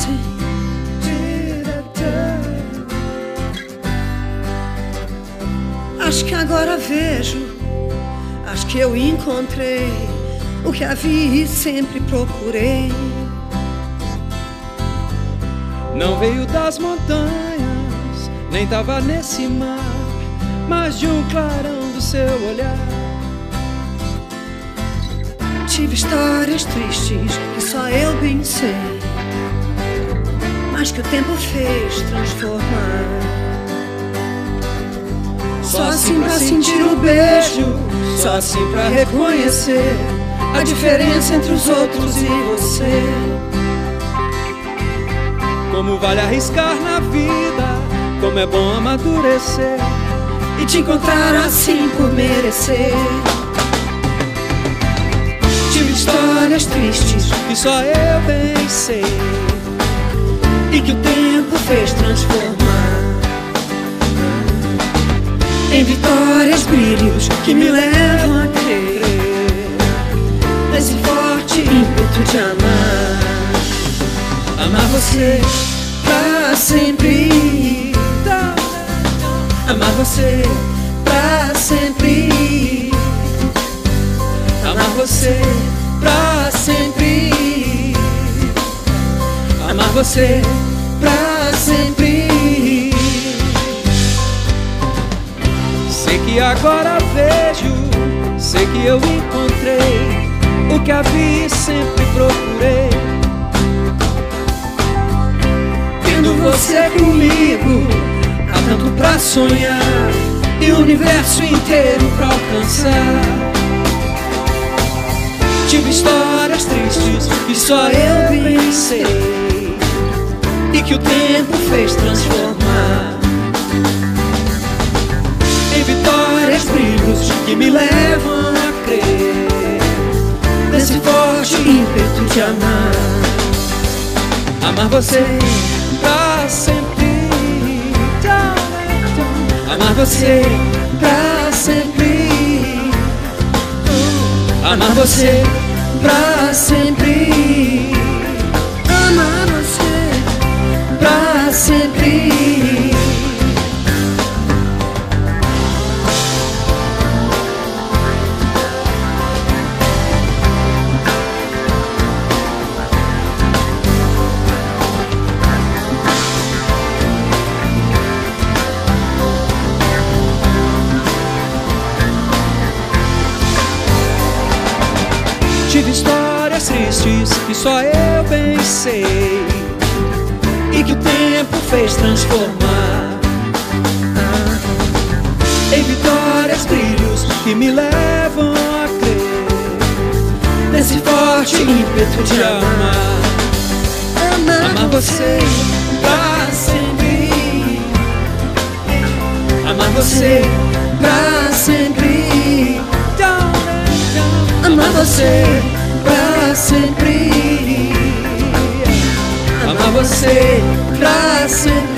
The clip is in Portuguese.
coragem. Acho que agora vejo, acho que eu encontrei o que havia e sempre procurei. Não veio das montanhas, nem tava nesse mar, mas de um clarão do seu olhar. Tive histórias tristes que só eu bem sei, mas que o tempo fez transformar. Só assim pra sentir o beijo, só assim pra reconhecer a diferença entre os outros e você. Como vale arriscar na vida, como é bom amadurecer e te encontrar assim por merecer. Tive histórias tristes que só eu bem sei e que o tempo fez transformar em vitórias, brilhos que me levam a crer nesse forte ímpeto de amar. Amar você pra sempre, amar você pra sempre, amar você pra sempre, amar você pra sempre. Sei que agora vejo, sei que eu encontrei o que havia e sempre procurei. Tendo você comigo, há tanto pra sonhar e o universo inteiro pra alcançar. Tive histórias tristes que só eu bem sei e que o tempo fez transformar em vitórias, brilhos que me levam a crer nesse forte ímpeto de amar. Amar você pra sempre, amar você pra sempre, amar você pra sempre, amar você pra sempre. Tive histórias tristes que só eu bem sei e que o tempo fez transformar em vitórias, brilhos que me levam a crer nesse forte ímpeto de amar. Amar você pra sempre, amar você pra sempre, amar você pra sempre, amar você pra sempre.